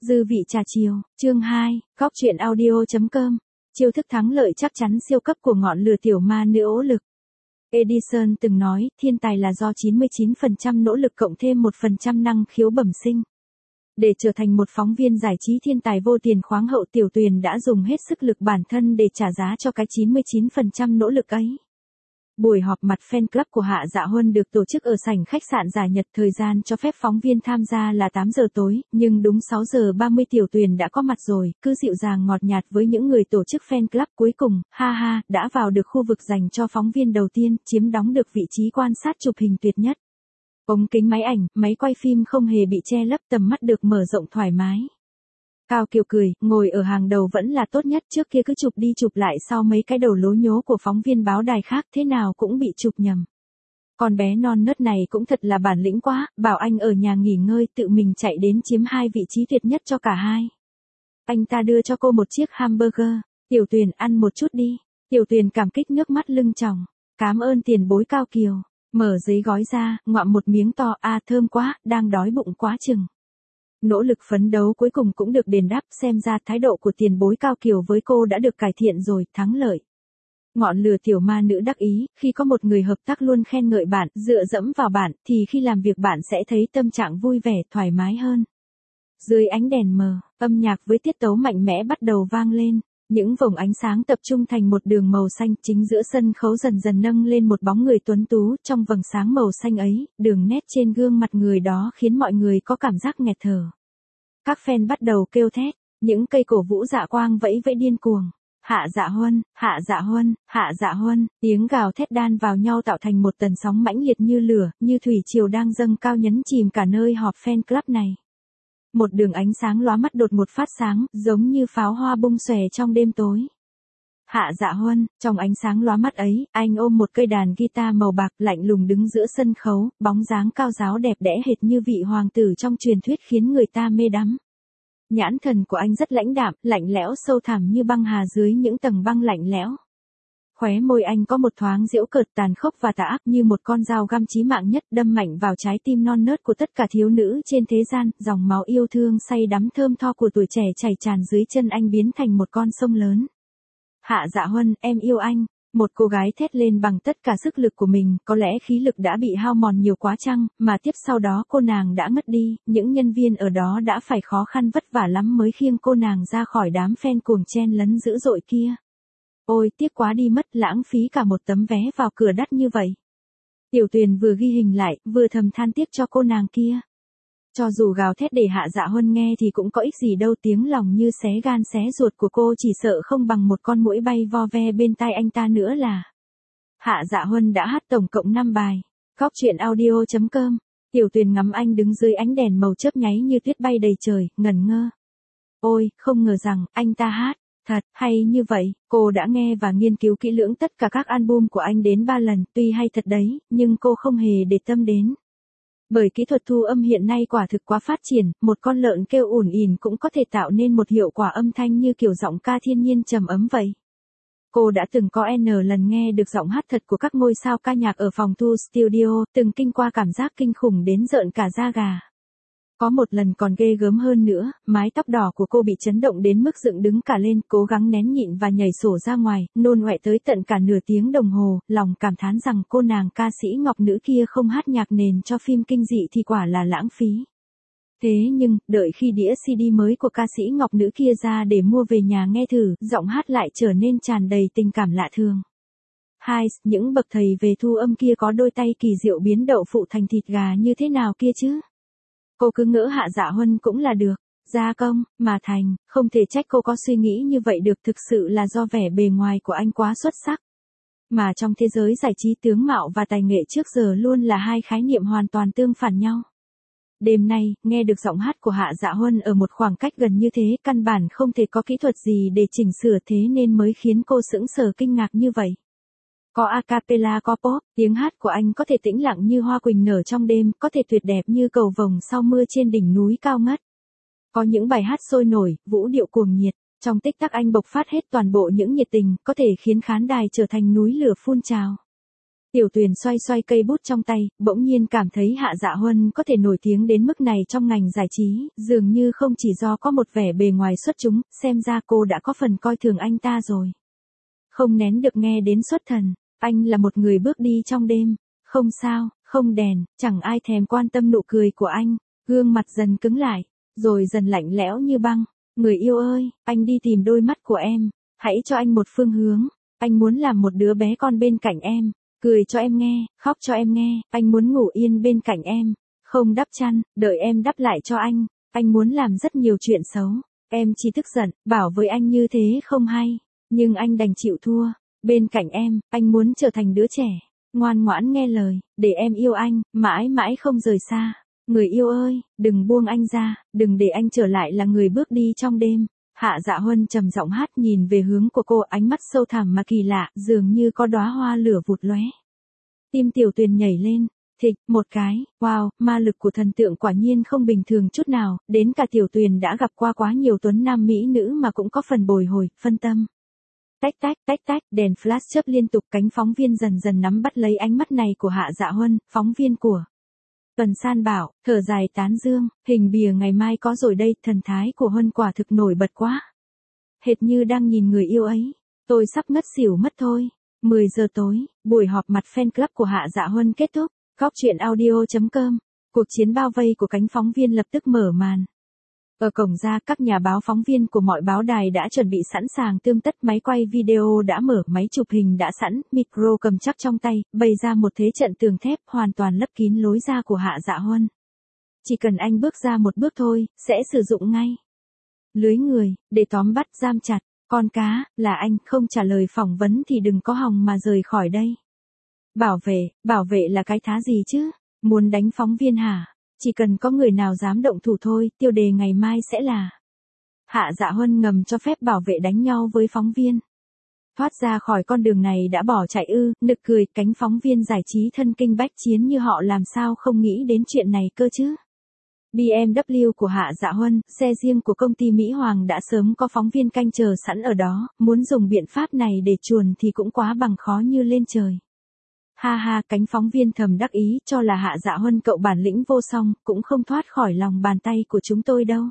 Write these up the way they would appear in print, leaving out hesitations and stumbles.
Dư vị trà chiều, chương 2, góc truyện audio.com. Chiêu thức thắng lợi chắc chắn siêu cấp của ngọn lửa tiểu ma nữ ỗ lực. Edison từng nói, thiên tài là do 99% nỗ lực cộng thêm 1% năng khiếu bẩm sinh. Để trở thành một phóng viên giải trí thiên tài vô tiền khoáng hậu, Tiểu Tuyền đã dùng hết sức lực bản thân để trả giá cho cái 99% nỗ lực ấy. Buổi họp mặt fan club của Hạ Dạ Huân được tổ chức ở sảnh khách sạn Giải Nhật, thời gian cho phép phóng viên tham gia là 8 giờ tối, nhưng đúng 6 giờ 30 Tiểu Tuyền đã có mặt rồi, cứ dịu dàng ngọt nhạt với những người tổ chức fan club. Cuối cùng, đã vào được khu vực dành cho phóng viên đầu tiên, chiếm đóng được vị trí quan sát chụp hình tuyệt nhất. Ống kính máy ảnh, máy quay phim không hề bị che lấp, tầm mắt được mở rộng thoải mái. Cao Kiều cười, ngồi ở hàng đầu vẫn là tốt nhất, trước kia cứ chụp đi chụp lại sau mấy cái đầu lố nhố của phóng viên báo đài khác thế nào cũng bị chụp nhầm. Con bé non nớt này cũng thật là bản lĩnh quá, bảo anh ở nhà nghỉ ngơi tự mình chạy đến chiếm hai vị trí tuyệt nhất cho cả hai. Anh ta đưa cho cô một chiếc hamburger, Tiểu Tuyền ăn một chút đi. Tiểu Tuyền cảm kích nước mắt lưng tròng, cảm ơn tiền bối Cao Kiều, mở giấy gói ra, ngoạm một miếng to, thơm quá, đang đói bụng quá chừng. Nỗ lực phấn đấu cuối cùng cũng được đền đáp, xem ra thái độ của tiền bối Cao Kiều với cô đã được cải thiện rồi, thắng lợi. Ngọn lửa tiểu ma nữ đắc ý, khi có một người hợp tác luôn khen ngợi bạn, dựa dẫm vào bạn, thì khi làm việc bạn sẽ thấy tâm trạng vui vẻ, thoải mái hơn. Dưới ánh đèn mờ, âm nhạc với tiết tấu mạnh mẽ bắt đầu vang lên. Những vòng ánh sáng tập trung thành một đường màu xanh, chính giữa sân khấu dần dần nâng lên một bóng người tuấn tú, trong vầng sáng màu xanh ấy, đường nét trên gương mặt người đó khiến mọi người có cảm giác nghẹt thở. Các fan bắt đầu kêu thét, những cây cổ vũ dạ quang vẫy vẫy điên cuồng. Hạ Dạ Huân, Hạ Dạ Huân, Hạ Dạ Huân, tiếng gào thét đan vào nhau tạo thành một tần sóng mãnh liệt như lửa, như thủy triều đang dâng cao nhấn chìm cả nơi họp fan club này. Một đường ánh sáng lóa mắt đột ngột phát sáng, giống như pháo hoa bung xòe trong đêm tối. Hạ Dạ Huân, trong ánh sáng lóa mắt ấy, anh ôm một cây đàn guitar màu bạc, lạnh lùng đứng giữa sân khấu, bóng dáng cao ráo đẹp đẽ hệt như vị hoàng tử trong truyền thuyết khiến người ta mê đắm. Nhãn thần của anh rất lãnh đạm, lạnh lẽo sâu thẳm như băng hà dưới những tầng băng lạnh lẽo. Khóe môi anh có một thoáng giễu cợt tàn khốc và tà ác, như một con dao găm chí mạng nhất, đâm mạnh vào trái tim non nớt của tất cả thiếu nữ trên thế gian. Dòng máu yêu thương say đắm thơm tho của tuổi trẻ chảy tràn dưới chân anh biến thành một con sông lớn. Hạ Dạ Huân, em yêu anh. Một cô gái thét lên bằng tất cả sức lực của mình, có lẽ khí lực đã bị hao mòn nhiều quá chăng, mà tiếp sau đó cô nàng đã ngất đi, những nhân viên ở đó đã phải khó khăn vất vả lắm mới khiêng cô nàng ra khỏi đám fan cuồng chen lấn dữ dội kia. Ôi, tiếc quá đi mất, lãng phí cả một tấm vé vào cửa đắt như vậy. Tiểu Tuyền vừa ghi hình lại, vừa thầm than tiếc cho cô nàng kia. Cho dù gào thét để Hạ Dạ Huân nghe thì cũng có ích gì đâu, tiếng lòng như xé gan xé ruột của cô chỉ sợ không bằng một con muỗi bay vo ve bên tai anh ta nữa là. Hạ Dạ Huân đã hát tổng cộng 5 bài. Góc truyện audio.com. Tiểu Tuyền ngắm anh đứng dưới ánh đèn màu chớp nháy như tuyết bay đầy trời, ngẩn ngơ. Ôi, không ngờ rằng, anh ta hát thật hay như vậy. Cô đã nghe và nghiên cứu kỹ lưỡng tất cả các album của anh đến 3 lần, tuy hay thật đấy, nhưng cô không hề để tâm đến. Bởi kỹ thuật thu âm hiện nay quả thực quá phát triển, một con lợn kêu ủn ỉn cũng có thể tạo nên một hiệu quả âm thanh như kiểu giọng ca thiên nhiên trầm ấm vậy. Cô đã từng có N lần nghe được giọng hát thật của các ngôi sao ca nhạc ở phòng thu studio, từng kinh qua cảm giác kinh khủng đến rợn cả da gà. Có một lần còn ghê gớm hơn nữa, mái tóc đỏ của cô bị chấn động đến mức dựng đứng cả lên, cố gắng nén nhịn và nhảy sổ ra ngoài, nôn ọe tới tận cả nửa tiếng đồng hồ, lòng cảm thán rằng cô nàng ca sĩ ngọc nữ kia không hát nhạc nền cho phim kinh dị thì quả là lãng phí. Thế nhưng, đợi khi đĩa CD mới của ca sĩ ngọc nữ kia ra để mua về nhà nghe thử, giọng hát lại trở nên tràn đầy tình cảm lạ thường. Những bậc thầy về thu âm kia có đôi tay kỳ diệu biến đậu phụ thành thịt gà như thế nào kia chứ? Cô cứ ngỡ Hạ Dạ Huân cũng là được gia công mà thành, không thể trách cô có suy nghĩ như vậy được, thực sự là do vẻ bề ngoài của anh quá xuất sắc. Mà trong thế giới giải trí, tướng mạo và tài nghệ trước giờ luôn là hai khái niệm hoàn toàn tương phản nhau. Đêm nay, nghe được giọng hát của Hạ Dạ Huân ở một khoảng cách gần như thế, căn bản không thể có kỹ thuật gì để chỉnh sửa, thế nên mới khiến cô sững sờ kinh ngạc như vậy. Có a cappella có pop, tiếng hát của anh có thể tĩnh lặng như hoa quỳnh nở trong đêm, có thể tuyệt đẹp như cầu vồng sau mưa trên đỉnh núi cao ngất. Có những bài hát sôi nổi, vũ điệu cuồng nhiệt, trong tích tắc anh bộc phát hết toàn bộ những nhiệt tình, có thể khiến khán đài trở thành núi lửa phun trào. Tiểu Tuyền xoay xoay cây bút trong tay, bỗng nhiên cảm thấy Hạ Dạ Huân có thể nổi tiếng đến mức này trong ngành giải trí, dường như không chỉ do có một vẻ bề ngoài xuất chúng, xem ra cô đã có phần coi thường anh ta rồi. Không nén được nghe đến xuất thần, anh là một người bước đi trong đêm, không sao, không đèn, chẳng ai thèm quan tâm nụ cười của anh, gương mặt dần cứng lại, rồi dần lạnh lẽo như băng. Người yêu ơi, anh đi tìm đôi mắt của em, hãy cho anh một phương hướng, anh muốn làm một đứa bé con bên cạnh em. Cười cho em nghe, khóc cho em nghe, anh muốn ngủ yên bên cạnh em, không đắp chăn, đợi em đắp lại cho anh muốn làm rất nhiều chuyện xấu, em chỉ tức giận, bảo với anh như thế không hay, nhưng anh đành chịu thua, bên cạnh em, anh muốn trở thành đứa trẻ, ngoan ngoãn nghe lời, để em yêu anh, mãi mãi không rời xa. Người yêu ơi, đừng buông anh ra, đừng để anh trở lại là người bước đi trong đêm. Hạ Dạ Huân trầm giọng hát nhìn về hướng của cô, ánh mắt sâu thẳm mà kỳ lạ, dường như có đóa hoa lửa vụt lóe. Tim Tiểu Tuyền nhảy lên, thịch, một cái, wow, ma lực của thần tượng quả nhiên không bình thường chút nào, đến cả Tiểu Tuyền đã gặp qua quá nhiều tuấn nam mỹ nữ mà cũng có phần bồi hồi, phân tâm. Tách tách, tách tách, đèn flash chớp liên tục, cánh phóng viên dần dần nắm bắt lấy ánh mắt này của Hạ Dạ Huân, phóng viên của Tuần San bảo, thở dài tán dương, hình bìa ngày mai có rồi đây, thần thái của Huân quả thực nổi bật quá. Hệt như đang nhìn người yêu ấy, tôi sắp ngất xỉu mất thôi. 10 giờ tối, buổi họp mặt fan club của Hạ Dạ Huân kết thúc, Cóc truyện audio.com, cuộc chiến bao vây của cánh phóng viên lập tức mở màn. Ở cổng ra, các nhà báo phóng viên của mọi báo đài đã chuẩn bị sẵn sàng tươm tất, máy quay video đã mở, máy chụp hình đã sẵn, micro cầm chắc trong tay, bày ra một thế trận tường thép hoàn toàn lấp kín lối ra của Hạ Dạ Huân. Chỉ cần anh bước ra một bước thôi, sẽ sử dụng ngay lưới người, để tóm bắt giam chặt. Con cá, là anh, không trả lời phỏng vấn thì đừng có hòng mà rời khỏi đây. Bảo vệ là cái thá gì chứ? Muốn đánh phóng viên hả? Chỉ cần có người nào dám động thủ thôi, tiêu đề ngày mai sẽ là Hạ Dạ Huân ngầm cho phép bảo vệ đánh nhau với phóng viên. Thoát ra khỏi con đường này đã bỏ chạy ư, nực cười, cánh phóng viên giải trí thân kinh bách chiến như họ làm sao không nghĩ đến chuyện này cơ chứ? BMW của Hạ Dạ Huân, xe riêng của công ty Mỹ Hoàng đã sớm có phóng viên canh chờ sẵn ở đó, muốn dùng biện pháp này để chuồn thì cũng quá bằng khó như lên trời. Ha ha, cánh phóng viên thầm đắc ý, cho là Hạ Dạ Huân cậu bản lĩnh vô song, cũng không thoát khỏi lòng bàn tay của chúng tôi đâu.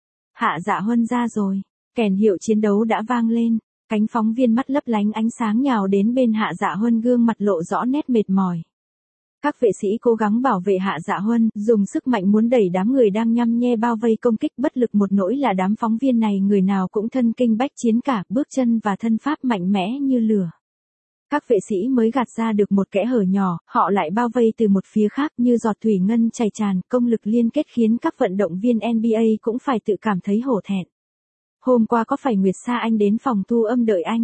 Hạ Dạ Huân ra rồi, kèn hiệu chiến đấu đã vang lên, cánh phóng viên mắt lấp lánh ánh sáng nhào đến bên Hạ Dạ Huân, gương mặt lộ rõ nét mệt mỏi. Các vệ sĩ cố gắng bảo vệ Hạ Dạ Huân, dùng sức mạnh muốn đẩy đám người đang nhăm nhe bao vây công kích, bất lực một nỗi là đám phóng viên này người nào cũng thân kinh bách chiến cả, bước chân và thân pháp mạnh mẽ như lửa. Các vệ sĩ mới gạt ra được một kẽ hở nhỏ, họ lại bao vây từ một phía khác như giọt thủy ngân chảy tràn, công lực liên kết khiến các vận động viên NBA cũng phải tự cảm thấy hổ thẹn. Hôm qua có phải Nguyệt Sa Anh đến phòng thu âm đợi anh?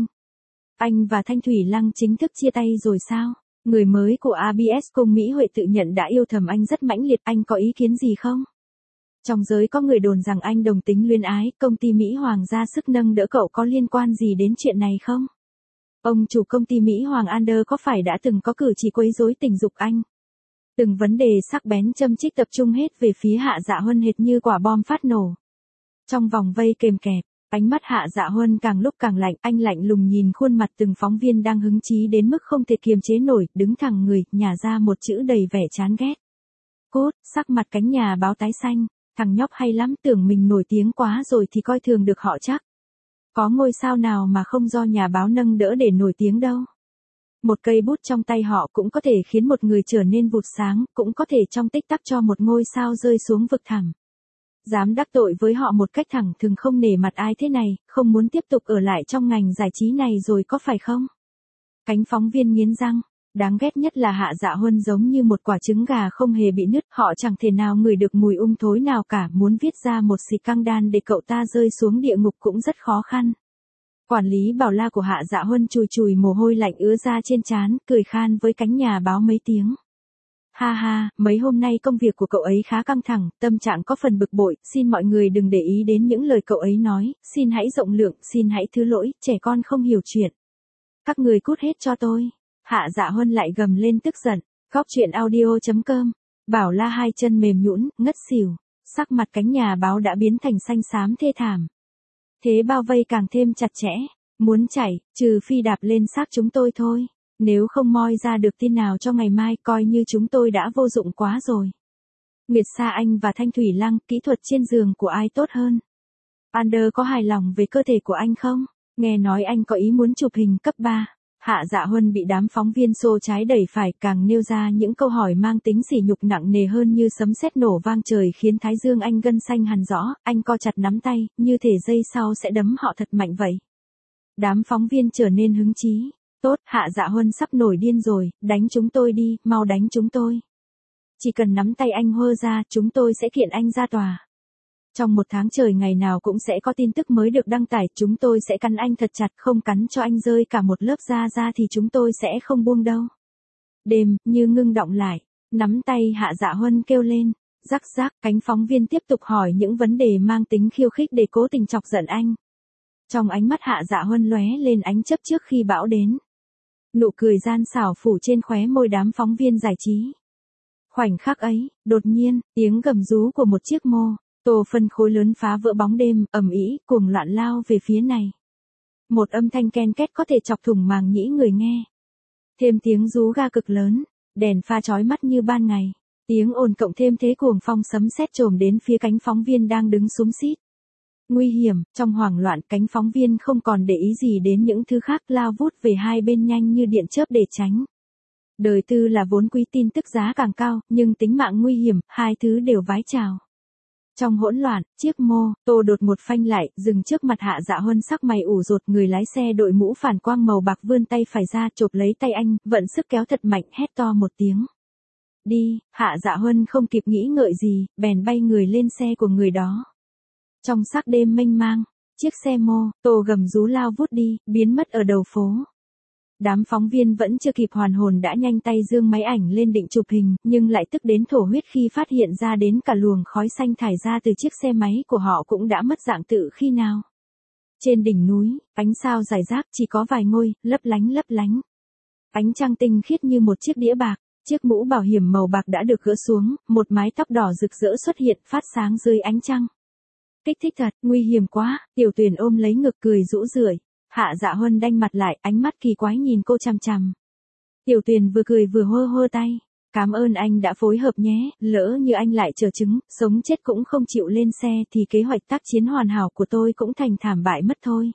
Anh và Thanh Thủy Lăng chính thức chia tay rồi sao? Người mới của ABS Cung Mỹ Huệ tự nhận đã yêu thầm anh rất mãnh liệt, anh có ý kiến gì không? Trong giới có người đồn rằng anh đồng tính luyến ái, công ty Mỹ Hoàng ra sức nâng đỡ cậu, có liên quan gì đến chuyện này không? Ông chủ công ty Mỹ Hoàng Ander có phải đã từng có cử chỉ quấy rối tình dục anh? Từng vấn đề sắc bén châm chích tập trung hết về phía Hạ Dạ Huân hệt như quả bom phát nổ. Trong vòng vây kềm kẹp, ánh mắt Hạ Dạ Huân càng lúc càng lạnh, anh lạnh lùng nhìn khuôn mặt từng phóng viên đang hứng chí đến mức không thể kiềm chế nổi, đứng thẳng người, nhả ra một chữ đầy vẻ chán ghét. Cốt, sắc mặt cánh nhà báo tái xanh, thằng nhóc hay lắm, tưởng mình nổi tiếng quá rồi thì coi thường được họ chắc. Có ngôi sao nào mà không do nhà báo nâng đỡ để nổi tiếng đâu. Một cây bút trong tay họ cũng có thể khiến một người trở nên vụt sáng, cũng có thể trong tích tắc cho một ngôi sao rơi xuống vực thẳm. Dám đắc tội với họ một cách thẳng thừng, không nể mặt ai thế này, không muốn tiếp tục ở lại trong ngành giải trí này rồi có phải không? Cánh phóng viên nghiến răng, đáng ghét nhất là Hạ Dạ Huân giống như một quả trứng gà không hề bị nứt, họ chẳng thể nào ngửi được mùi thối nào cả, muốn viết ra một xì căng đan để cậu ta rơi xuống địa ngục cũng rất khó khăn. Quản lý bảo la của Hạ Dạ Huân chùi chùi mồ hôi lạnh ứa ra trên trán, cười khan với cánh nhà báo mấy tiếng. Ha ha, mấy hôm nay công việc của cậu ấy khá căng thẳng, tâm trạng có phần bực bội, xin mọi người đừng để ý đến những lời cậu ấy nói, xin hãy rộng lượng, xin hãy thứ lỗi, trẻ con không hiểu chuyện. Các người cút hết cho tôi. Hạ Dạ Huân lại gầm lên tức giận. Cóc truyện audio.com, bảo la hai chân mềm nhũn, ngất xỉu, sắc mặt cánh nhà báo đã biến thành xanh xám thê thảm. Thế bao vây càng thêm chặt chẽ, muốn chạy, trừ phi đạp lên xác chúng tôi thôi. Nếu không moi ra được tin nào cho ngày mai coi như chúng tôi đã vô dụng quá rồi. Nguyệt Sa Anh và Thanh Thủy Lăng, kỹ thuật trên giường của ai tốt hơn? Ander có hài lòng về cơ thể của anh không? Nghe nói anh có ý muốn chụp hình cấp 3. Hạ Dạ Huân bị đám phóng viên xô trái đẩy phải, càng nêu ra những câu hỏi mang tính sỉ nhục nặng nề hơn như sấm sét nổ vang trời, khiến thái dương anh gân xanh hằn rõ, anh co chặt nắm tay, như thể giây sau sẽ đấm họ thật mạnh vậy. Đám phóng viên trở nên hứng chí. Tốt, Hạ Dạ Huân sắp nổi điên rồi, đánh chúng tôi đi, mau đánh chúng tôi. Chỉ cần nắm tay anh hơ ra, chúng tôi sẽ kiện anh ra tòa. Trong 1 tháng trời ngày nào cũng sẽ có tin tức mới được đăng tải, chúng tôi sẽ cắn anh thật chặt, không cắn cho anh rơi cả một lớp da ra thì chúng tôi sẽ không buông đâu. Đêm, như ngưng đọng lại, nắm tay Hạ Dạ Huân kêu lên, rắc rắc, cánh phóng viên tiếp tục hỏi những vấn đề mang tính khiêu khích để cố tình chọc giận anh. Trong ánh mắt Hạ Dạ Huân lóe lên ánh chớp trước khi bão đến. Nụ cười gian xảo phủ trên khóe môi đám phóng viên giải trí. Khoảnh khắc ấy, đột nhiên, tiếng gầm rú của một chiếc mô tô phân khối lớn phá vỡ bóng đêm, ầm ĩ, cuồng loạn lao về phía này. Một âm thanh ken két có thể chọc thủng màng nhĩ người nghe. Thêm tiếng rú ga cực lớn, đèn pha chói mắt như ban ngày. Tiếng ồn cộng thêm thế cuồng phong sấm sét trồm đến phía cánh phóng viên đang đứng xúm xít. Nguy hiểm, trong hoảng loạn cánh phóng viên không còn để ý gì đến những thứ khác, lao vút về hai bên nhanh như điện chớp để tránh. Đời tư là vốn quý, tin tức giá càng cao, nhưng tính mạng nguy hiểm, hai thứ đều vái chào. Trong hỗn loạn, chiếc mô tô đột ngột phanh lại, dừng trước mặt Hạ Dạ Huân, sắc mày ủ rột, người lái xe đội mũ phản quang màu bạc vươn tay phải ra chộp lấy tay anh, vận sức kéo thật mạnh, hét to một tiếng. Đi, Hạ Dạ Huân không kịp nghĩ ngợi gì, bèn bay người lên xe của người đó. Trong sắc đêm mênh mang, chiếc xe mô tô gầm rú lao vút đi, biến mất ở đầu phố. Đám phóng viên vẫn chưa kịp hoàn hồn đã nhanh tay giương máy ảnh lên định chụp hình, nhưng lại tức đến thổ huyết khi phát hiện ra đến cả luồng khói xanh thải ra từ chiếc xe máy của họ cũng đã mất dạng tự khi nào. Trên đỉnh núi, ánh sao rải rác, chỉ có vài ngôi, lấp lánh lấp lánh. Ánh trăng tinh khiết như một chiếc đĩa bạc, chiếc mũ bảo hiểm màu bạc đã được gỡ xuống, một mái tóc đỏ rực rỡ xuất hiện phát sáng dưới ánh trăng. Kích thích thật, nguy hiểm quá, Tiểu Tuyền ôm lấy ngực cười rũ rượi. Hạ Dạ Huân đanh mặt lại, ánh mắt kỳ quái nhìn cô chằm chằm. Tiểu Tuyền vừa cười vừa hơ hơ tay. Cảm ơn anh đã phối hợp nhé, lỡ như anh lại chờ chứng, sống chết cũng không chịu lên xe thì kế hoạch tác chiến hoàn hảo của tôi cũng thành thảm bại mất thôi.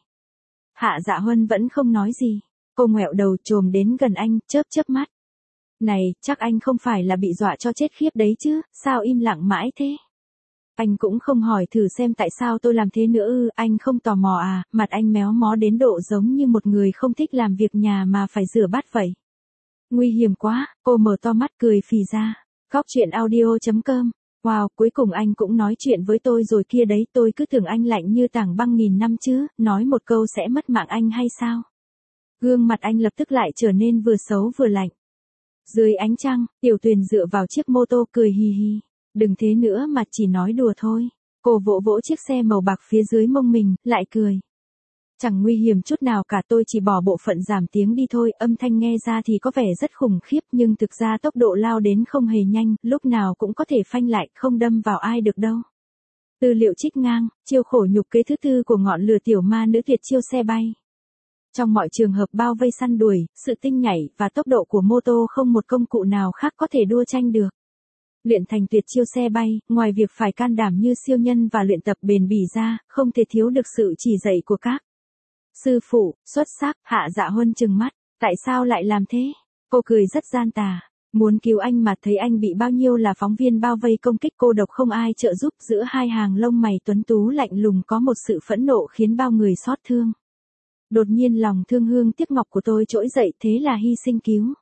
Hạ Dạ Huân vẫn không nói gì. Cô ngoẹo đầu chồm đến gần anh, chớp chớp mắt. Này, chắc anh không phải là bị dọa cho chết khiếp đấy chứ, sao im lặng mãi thế? Anh cũng không hỏi thử xem tại sao tôi làm thế nữa ư, anh không tò mò à, mặt anh méo mó đến độ giống như một người không thích làm việc nhà mà phải rửa bát vậy. Nguy hiểm quá, cô mở to mắt cười phì ra. Góc chuyện audio.com. Wow, cuối cùng anh cũng nói chuyện với tôi rồi kia đấy, tôi cứ tưởng anh lạnh như tảng băng nghìn năm chứ, nói một câu sẽ mất mạng anh hay sao? Gương mặt anh lập tức lại trở nên vừa xấu vừa lạnh. Dưới ánh trăng, Tiểu Tuyền dựa vào chiếc mô tô cười hì hì. Đừng thế nữa mà chỉ nói đùa thôi. Cô vỗ vỗ chiếc xe màu bạc phía dưới mông mình, lại cười. Chẳng nguy hiểm chút nào cả, tôi chỉ bỏ bộ phận giảm tiếng đi thôi, âm thanh nghe ra thì có vẻ rất khủng khiếp nhưng thực ra tốc độ lao đến không hề nhanh, lúc nào cũng có thể phanh lại, không đâm vào ai được đâu. Tư liệu trích ngang, chiêu khổ nhục kế thứ tư của ngọn lửa tiểu ma nữ tuyệt chiêu xe bay. Trong mọi trường hợp bao vây săn đuổi, sự tinh nhảy và tốc độ của mô tô không một công cụ nào khác có thể đua tranh được. Luyện thành tuyệt chiêu xe bay, ngoài việc phải can đảm như siêu nhân và luyện tập bền bỉ ra, không thể thiếu được sự chỉ dạy của các sư phụ, xuất sắc. Hạ Dạ Huân trừng mắt, tại sao lại làm thế? Cô cười rất gian tà, muốn cứu anh mà thấy anh bị bao nhiêu là phóng viên bao vây công kích cô độc không ai trợ giúp, giữa hai hàng lông mày tuấn tú lạnh lùng có một sự phẫn nộ khiến bao người xót thương. Đột nhiên lòng thương hương tiếc ngọc của tôi trỗi dậy, thế là hy sinh cứu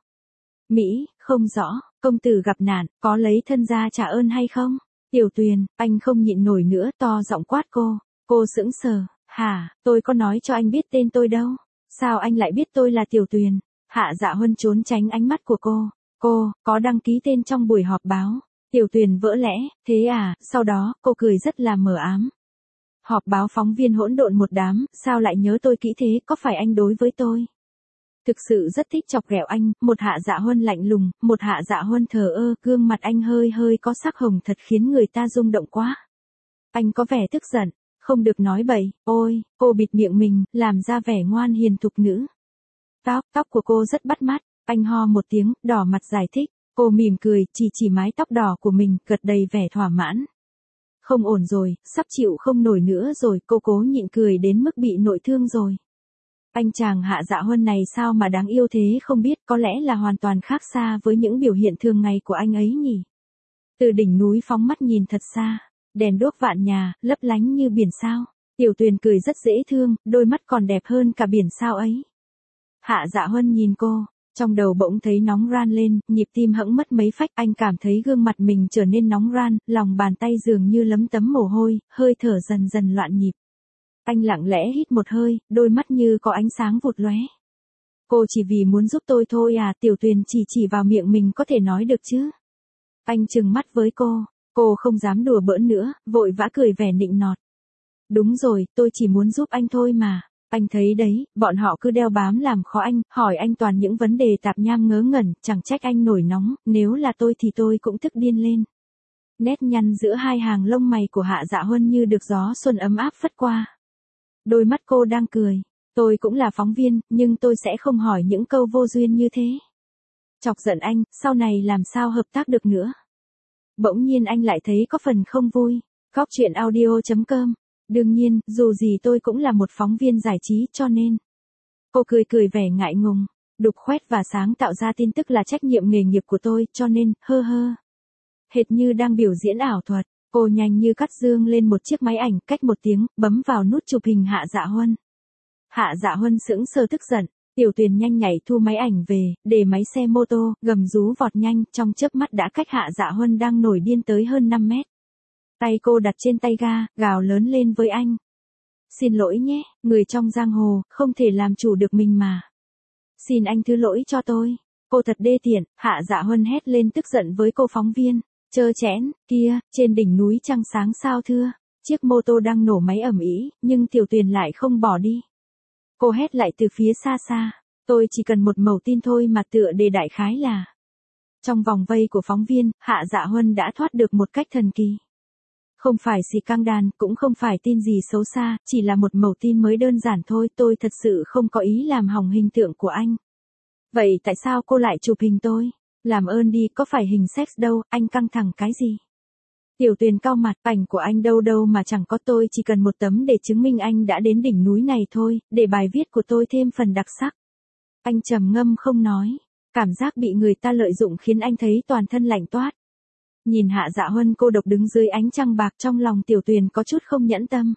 Mỹ, không rõ, công tử gặp nạn, có lấy thân ra trả ơn hay không? Tiểu Tuyền, anh không nhịn nổi nữa, to giọng quát cô sững sờ, hả, tôi có nói cho anh biết tên tôi đâu, sao anh lại biết tôi là Tiểu Tuyền? Hạ Dạ Huân trốn tránh ánh mắt của cô có đăng ký tên trong buổi họp báo. Tiểu Tuyền vỡ lẽ, thế à, sau đó, cô cười rất là mờ ám. Họp báo phóng viên hỗn độn một đám, sao lại nhớ tôi kỹ thế, có phải anh đối với tôi thực sự rất thích chọc ghẹo anh? Một Hạ Dạ Huân lạnh lùng, một Hạ Dạ Huân thờ ơ, gương mặt anh hơi hơi có sắc hồng thật khiến người ta rung động quá. Anh có vẻ tức giận, không được nói bậy, ôi, cô bịt miệng mình, làm ra vẻ ngoan hiền thục nữ. Tóc của cô rất bắt mắt, Anh ho một tiếng, đỏ mặt giải thích. Cô mỉm cười, chỉ mái tóc đỏ của mình, gật đầy vẻ thỏa mãn. Không ổn rồi, sắp chịu không nổi nữa rồi, cô cố nhịn cười đến mức bị nội thương rồi. Anh chàng Hạ Dạ Huân này sao mà đáng yêu thế không biết, có lẽ là hoàn toàn khác xa với những biểu hiện thường ngày của anh ấy nhỉ. Từ đỉnh núi phóng mắt nhìn thật xa, đèn đuốc vạn nhà, lấp lánh như biển sao. Tiểu Tuyền cười rất dễ thương, đôi mắt còn đẹp hơn cả biển sao ấy. Hạ Dạ Huân nhìn cô, trong đầu bỗng thấy nóng ran lên, nhịp tim hẫng mất mấy phách, anh cảm thấy gương mặt mình trở nên nóng ran, lòng bàn tay dường như lấm tấm mồ hôi, hơi thở dần dần loạn nhịp. Anh lặng lẽ hít một hơi, đôi mắt như có ánh sáng vụt lóe. Cô chỉ vì muốn giúp tôi thôi à, Tiểu Tuyền chỉ vào miệng mình có thể nói được chứ. Anh trừng mắt với cô không dám đùa bỡn nữa, vội vã cười vẻ nịnh nọt. Đúng rồi, tôi chỉ muốn giúp anh thôi mà. Anh thấy đấy, bọn họ cứ đeo bám làm khó anh, hỏi anh toàn những vấn đề tạp nham ngớ ngẩn, chẳng trách anh nổi nóng, nếu là tôi thì tôi cũng tức điên lên. Nét nhăn giữa hai hàng lông mày của Hạ Dạ Huân như được gió xuân ấm áp phất qua. Đôi mắt cô đang cười. Tôi cũng là phóng viên, nhưng tôi sẽ không hỏi những câu vô duyên như thế. Chọc giận anh, sau này làm sao hợp tác được nữa. Bỗng nhiên anh lại thấy có phần không vui. Góc chuyện audio.com. Đương nhiên, dù gì tôi cũng là một phóng viên giải trí cho nên. Cô cười vẻ ngại ngùng. Đục khoét và sáng tạo ra tin tức là trách nhiệm nghề nghiệp của tôi, cho nên, hơ. Hệt như đang biểu diễn ảo thuật. Cô nhanh như cắt dương lên một chiếc máy ảnh, cách một tiếng, bấm vào nút chụp hình Hạ Dạ Huân. Hạ Dạ Huân sững sờ tức giận, Tiểu Tuyền nhanh nhảy thu máy ảnh về, để máy xe mô tô, gầm rú vọt nhanh, trong chớp mắt đã cách Hạ Dạ Huân đang nổi điên tới hơn 5 mét. Tay cô đặt trên tay ga, gào lớn lên với anh. Xin lỗi nhé, người trong giang hồ, không thể làm chủ được mình mà. Xin anh thứ lỗi cho tôi. Cô thật đê tiện, Hạ Dạ Huân hét lên tức giận với cô phóng viên. Chơ chẽn, kia, trên đỉnh núi trăng sáng sao thưa. Chiếc mô tô đang nổ máy ầm ĩ, nhưng Tiểu Tuyền lại không bỏ đi. Cô hét lại từ phía xa. Tôi chỉ cần một mẩu tin thôi mà tựa đề đại khái là. Trong vòng vây của phóng viên, Hạ Dạ Huân đã thoát được một cách thần kỳ. Không phải xì căng đàn, cũng không phải tin gì xấu xa, chỉ là một mẩu tin mới đơn giản thôi, tôi thật sự không có ý làm hỏng hình tượng của anh. Vậy tại sao cô lại chụp hình tôi? Làm ơn đi, có phải hình sex đâu, anh căng thẳng cái gì? Tiểu Tuyền cau mặt, ảnh của anh đâu mà chẳng có, tôi chỉ cần một tấm để chứng minh anh đã đến đỉnh núi này thôi, để bài viết của tôi thêm phần đặc sắc. Anh trầm ngâm không nói, cảm giác bị người ta lợi dụng khiến anh thấy toàn thân lạnh toát. Nhìn Hạ Dạ Huân cô độc đứng dưới ánh trăng bạc, trong lòng Tiểu Tuyền có chút không nhẫn tâm.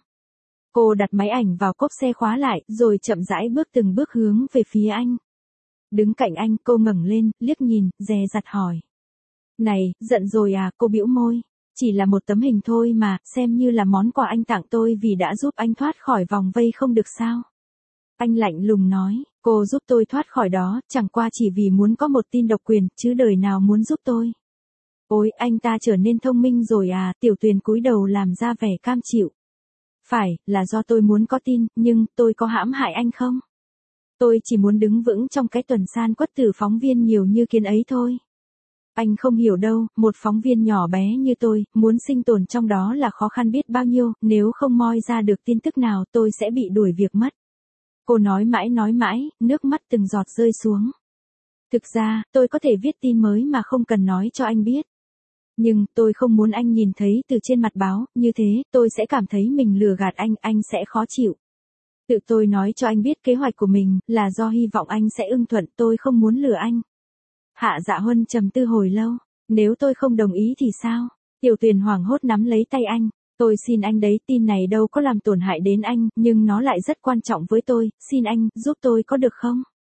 Cô đặt máy ảnh vào cốp xe khóa lại, rồi chậm rãi bước từng bước hướng về phía anh. Đứng cạnh anh, cô ngẩng lên, liếc nhìn, dè dặt hỏi. Này, giận rồi à, cô bĩu môi. Chỉ là một tấm hình thôi mà, xem như là món quà anh tặng tôi vì đã giúp anh thoát khỏi vòng vây không được sao. Anh lạnh lùng nói, cô giúp tôi thoát khỏi đó, chẳng qua chỉ vì muốn có một tin độc quyền, chứ đời nào muốn giúp tôi. Ôi, anh ta trở nên thông minh rồi à, Tiểu Tuyền cúi đầu làm ra vẻ cam chịu. Phải, là do tôi muốn có tin, nhưng tôi có hãm hại anh không? Tôi chỉ muốn đứng vững trong cái tuần san quất tử phóng viên nhiều như kiến ấy thôi. Anh không hiểu đâu, một phóng viên nhỏ bé như tôi, muốn sinh tồn trong đó là khó khăn biết bao nhiêu, nếu không moi ra được tin tức nào tôi sẽ bị đuổi việc mất. Cô nói mãi, nước mắt từng giọt rơi xuống. Thực ra, tôi có thể viết tin mới mà không cần nói cho anh biết. Nhưng, tôi không muốn anh nhìn thấy từ trên mặt báo, như thế, tôi sẽ cảm thấy mình lừa gạt anh sẽ khó chịu. Tự tôi nói cho anh biết kế hoạch của mình, là do hy vọng anh sẽ ưng thuận, tôi không muốn lừa anh. Hạ Dạ Huân trầm tư hồi lâu, nếu tôi không đồng ý thì sao? Tiểu Tuyền hoảng hốt nắm lấy tay anh, tôi xin anh đấy, tin này đâu có làm tổn hại đến anh, nhưng nó lại rất quan trọng với tôi, xin anh, giúp tôi có được không?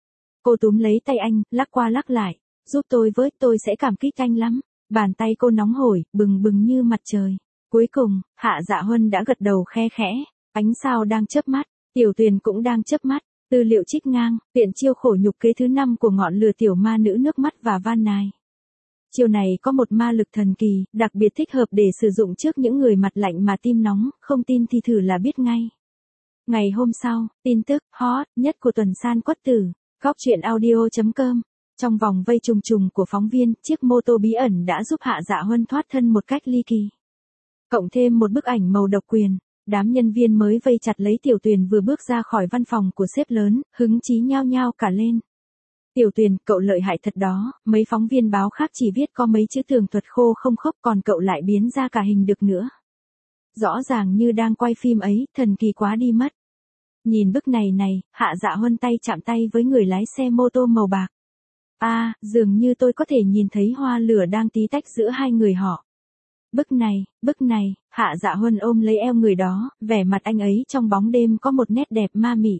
Cô túm lấy tay anh, lắc qua lắc lại, giúp tôi với, tôi sẽ cảm kích anh lắm. Bàn tay cô nóng hổi, bừng như mặt trời. Cuối cùng, Hạ Dạ Huân đã gật đầu khe khẽ, ánh sao đang chớp mắt, Tiểu Tuyền cũng đang chớp mắt. Tư liệu trích ngang, tiện chiêu khổ nhục kế thứ 5 của ngọn lửa tiểu ma nữ nước mắt và van nài. Chiêu này có một ma lực thần kỳ, đặc biệt thích hợp để sử dụng trước những người mặt lạnh mà tim nóng, không tin thì thử là biết ngay. Ngày hôm sau, tin tức hot nhất của tuần san quất tử, góc chuyện audio.com. Trong vòng vây trùng của phóng viên, chiếc mô tô bí ẩn đã giúp Hạ Dạ Huân thoát thân một cách ly kỳ. Cộng thêm một bức ảnh màu độc quyền, đám nhân viên mới vây chặt lấy Tiểu Tuyền vừa bước ra khỏi văn phòng của sếp lớn, hứng chí nhao nhao cả lên. Tiểu Tuyền, cậu lợi hại thật đó, mấy phóng viên báo khác chỉ viết có mấy chữ tường thuật khô không khớp còn cậu lại biến ra cả hình được nữa. Rõ ràng như đang quay phim ấy, thần kỳ quá đi mất. Nhìn bức này này, Hạ Dạ Huân tay chạm tay với người lái xe mô tô màu bạc. Dường như tôi có thể nhìn thấy hoa lửa đang tí tách giữa hai người họ. Bức này, Hạ Dạ Huân ôm lấy eo người đó, vẻ mặt anh ấy trong bóng đêm có một nét đẹp ma mị.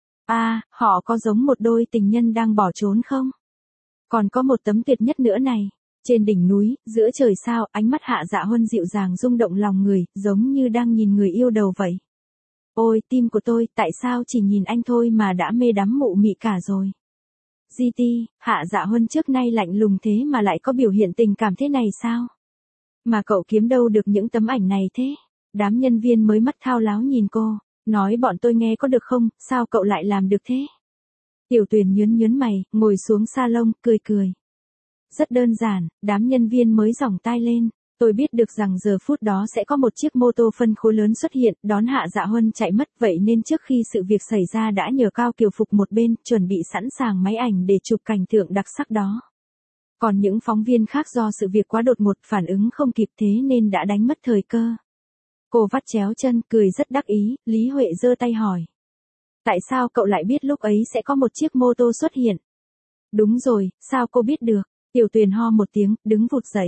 Họ có giống một đôi tình nhân đang bỏ trốn không? Còn có một tấm tuyệt nhất nữa này. Trên đỉnh núi, giữa trời sao, ánh mắt Hạ Dạ Huân dịu dàng rung động lòng người, giống như đang nhìn người yêu đầu vậy. Ôi, tim của tôi, tại sao chỉ nhìn anh thôi mà đã mê đắm mụ mị cả rồi? GT, Hạ Dạ Huân trước nay lạnh lùng thế mà lại có biểu hiện tình cảm thế này sao? Mà cậu kiếm đâu được những tấm ảnh này thế? Đám nhân viên mới mắt thao láo nhìn cô, nói bọn tôi nghe có được không, sao cậu lại làm được thế? Tiểu Tuyền nhướng mày, ngồi xuống salon, cười. Rất đơn giản, đám nhân viên mới giỏng tai lên. Tôi biết được rằng giờ phút đó sẽ có một chiếc mô tô phân khối lớn xuất hiện, đón Hạ Dạ Huân chạy mất, vậy nên trước khi sự việc xảy ra đã nhờ Cao Kiều Phục một bên, chuẩn bị sẵn sàng máy ảnh để chụp cảnh tượng đặc sắc đó. Còn những phóng viên khác do sự việc quá đột ngột, phản ứng không kịp thế nên đã đánh mất thời cơ. Cô vắt chéo chân, cười rất đắc ý, Lý Huệ giơ tay hỏi. Tại sao cậu lại biết lúc ấy sẽ có một chiếc mô tô xuất hiện? Đúng rồi, sao cô biết được? Tiểu Tuyền ho một tiếng, đứng vụt dậy.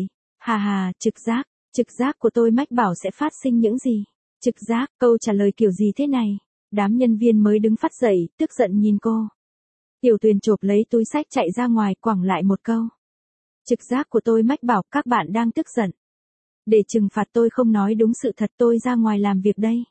Trực giác của tôi mách bảo sẽ phát sinh những gì? Trực giác, câu trả lời kiểu gì thế này? Đám nhân viên mới đứng phát dậy, tức giận nhìn cô. Tiểu Tuyền chộp lấy túi xách chạy ra ngoài, quẳng lại một câu. Trực giác của tôi mách bảo các bạn đang tức giận. Để trừng phạt tôi không nói đúng sự thật, tôi ra ngoài làm việc đây.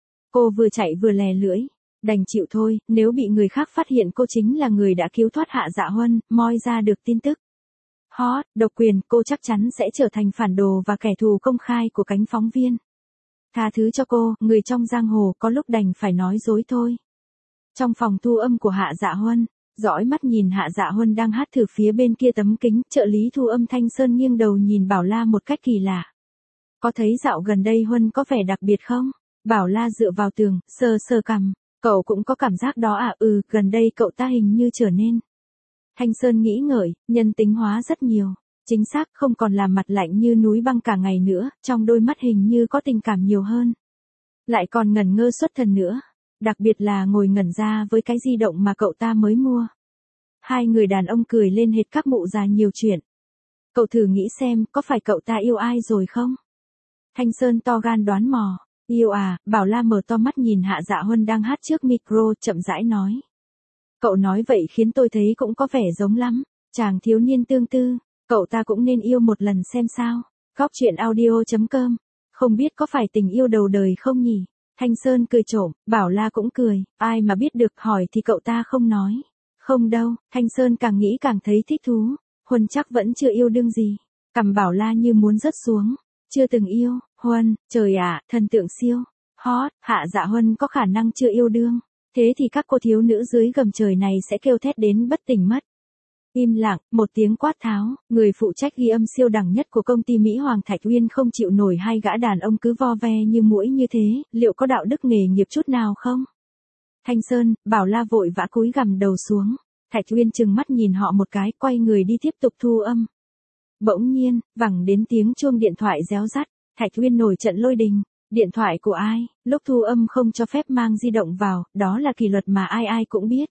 Cô vừa chạy vừa lè lưỡi. Đành chịu thôi, nếu bị người khác phát hiện cô chính là người đã cứu thoát Hạ Dạ Huân, moi ra được tin tức. Hot, độc quyền, cô chắc chắn sẽ trở thành phản đồ và kẻ thù công khai của cánh phóng viên. Tha thứ cho cô, người trong giang hồ có lúc đành phải nói dối thôi. Trong phòng thu âm của Hạ Dạ Huân, dõi mắt nhìn Hạ Dạ Huân đang hát thử phía bên kia tấm kính, trợ lý thu âm Thanh Sơn nghiêng đầu nhìn Bảo La một cách kỳ lạ. Có thấy dạo gần đây Huân có vẻ đặc biệt không? Bảo La dựa vào tường, sờ cằm. Cậu cũng có cảm giác đó à? Gần đây cậu ta hình như trở nên. Thanh Sơn nghĩ ngợi, nhân tính hóa rất nhiều. Chính xác, không còn là mặt lạnh như núi băng cả ngày nữa, trong đôi mắt hình như có tình cảm nhiều hơn. Lại còn ngẩn ngơ xuất thần nữa. Đặc biệt là ngồi ngẩn ra với cái di động mà cậu ta mới mua. Hai người đàn ông cười lên hệt các mụ già nhiều chuyện. Cậu thử nghĩ xem, có phải cậu ta yêu ai rồi không? Thanh Sơn to gan đoán mò. Yêu à? Bảo La mở to mắt nhìn Hạ Dạ Huân đang hát trước micro, chậm rãi nói. Cậu nói vậy khiến tôi thấy cũng có vẻ giống lắm. Chàng thiếu niên tương tư, cậu ta cũng nên yêu một lần xem sao. Góc truyện audio.com. Không biết có phải tình yêu đầu đời không nhỉ? Thanh Sơn cười trộm, Bảo La cũng cười, ai mà biết được, hỏi thì cậu ta không nói. Không đâu, Thanh Sơn càng nghĩ càng thấy thích thú. Huân chắc vẫn chưa yêu đương gì. Cằm Bảo La như muốn rớt xuống. Chưa từng yêu, Huân, trời ạ, thần tượng siêu. Hot, Hạ Dạ Huân có khả năng chưa yêu đương. Thế thì các cô thiếu nữ dưới gầm trời này sẽ kêu thét đến bất tỉnh mất. Im lặng, một tiếng quát tháo, người phụ trách ghi âm siêu đẳng nhất của công ty Mỹ Hoàng Thạch Uyên không chịu nổi hai gã đàn ông cứ vo ve như muỗi như thế, liệu có đạo đức nghề nghiệp chút nào không? Thanh Sơn, Bảo La vội vã cúi gằm đầu xuống. Thạch Uyên trừng mắt nhìn họ một cái, quay người đi tiếp tục thu âm. Bỗng nhiên, vẳng đến tiếng chuông điện thoại réo rắt, Thạch Uyên nổi trận lôi đình. Điện thoại của ai? Lúc thu âm không cho phép mang di động vào, đó là kỷ luật mà ai cũng biết.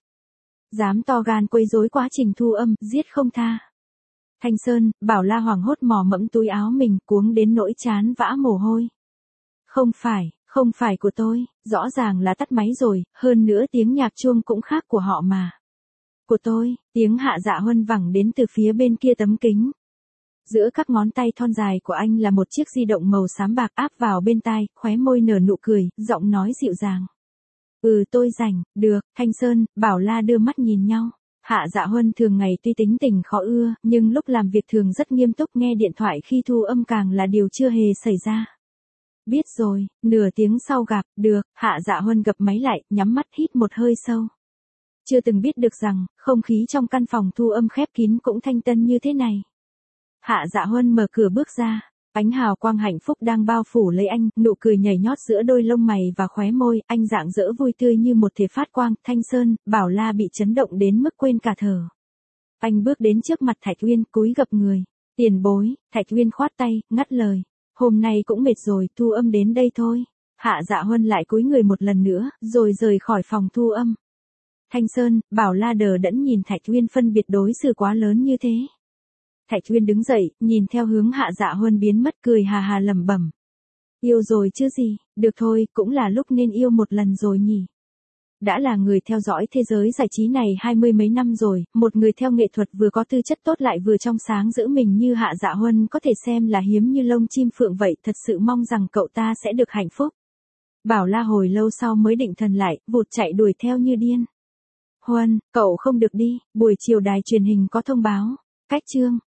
Dám to gan quấy rối quá trình thu âm, giết không tha. Thanh Sơn, Bảo La hoảng hốt mò mẫm túi áo mình, cuống đến nỗi trán vã mồ hôi. Không phải của tôi, rõ ràng là tắt máy rồi, hơn nữa tiếng nhạc chuông cũng khác của họ mà. Của tôi, tiếng Hạ Dạ Huân vẳng đến từ phía bên kia tấm kính. Giữa các ngón tay thon dài của anh là một chiếc di động màu xám bạc áp vào bên tai, khóe môi nở nụ cười, giọng nói dịu dàng. Tôi rảnh, được, Thanh Sơn, Bảo La đưa mắt nhìn nhau. Hạ Dạ Huân thường ngày tuy tính tình khó ưa, nhưng lúc làm việc thường rất nghiêm túc, nghe điện thoại khi thu âm càng là điều chưa hề xảy ra. Biết rồi, nửa tiếng sau gặp, được, Hạ Dạ Huân gập máy lại, nhắm mắt hít một hơi sâu. Chưa từng biết được rằng, không khí trong căn phòng thu âm khép kín cũng thanh tân như thế này. Hạ Dạ Huân mở cửa bước ra, ánh hào quang hạnh phúc đang bao phủ lấy anh, nụ cười nhảy nhót giữa đôi lông mày và khóe môi, anh rạng rỡ vui tươi như một thể phát quang. Thanh Sơn, Bảo La bị chấn động đến mức quên cả thở. Anh bước đến trước mặt Thạch Uyên, cúi gập người. Tiền bối, Thạch Uyên khoát tay, ngắt lời. Hôm nay cũng mệt rồi, thu âm đến đây thôi. Hạ Dạ Huân lại cúi người một lần nữa, rồi rời khỏi phòng thu âm. Thanh Sơn, Bảo La đờ đẫn nhìn Thạch Uyên phân biệt đối xử quá lớn như thế. Thạch Uyên đứng dậy, nhìn theo hướng Hạ Dạ Huân biến mất, cười hà hà lẩm bẩm. Yêu rồi chứ gì, được thôi, cũng là lúc nên yêu một lần rồi nhỉ. Đã là người theo dõi thế giới giải trí này 20 mấy năm rồi, một người theo nghệ thuật vừa có tư chất tốt lại vừa trong sáng giữ mình như Hạ Dạ Huân có thể xem là hiếm như lông chim phượng vậy, thật sự mong rằng cậu ta sẽ được hạnh phúc. Bảo La hồi lâu sau mới định thần lại, vụt chạy đuổi theo như điên. Huân, cậu không được đi, buổi chiều đài truyền hình có thông báo. Cách chương.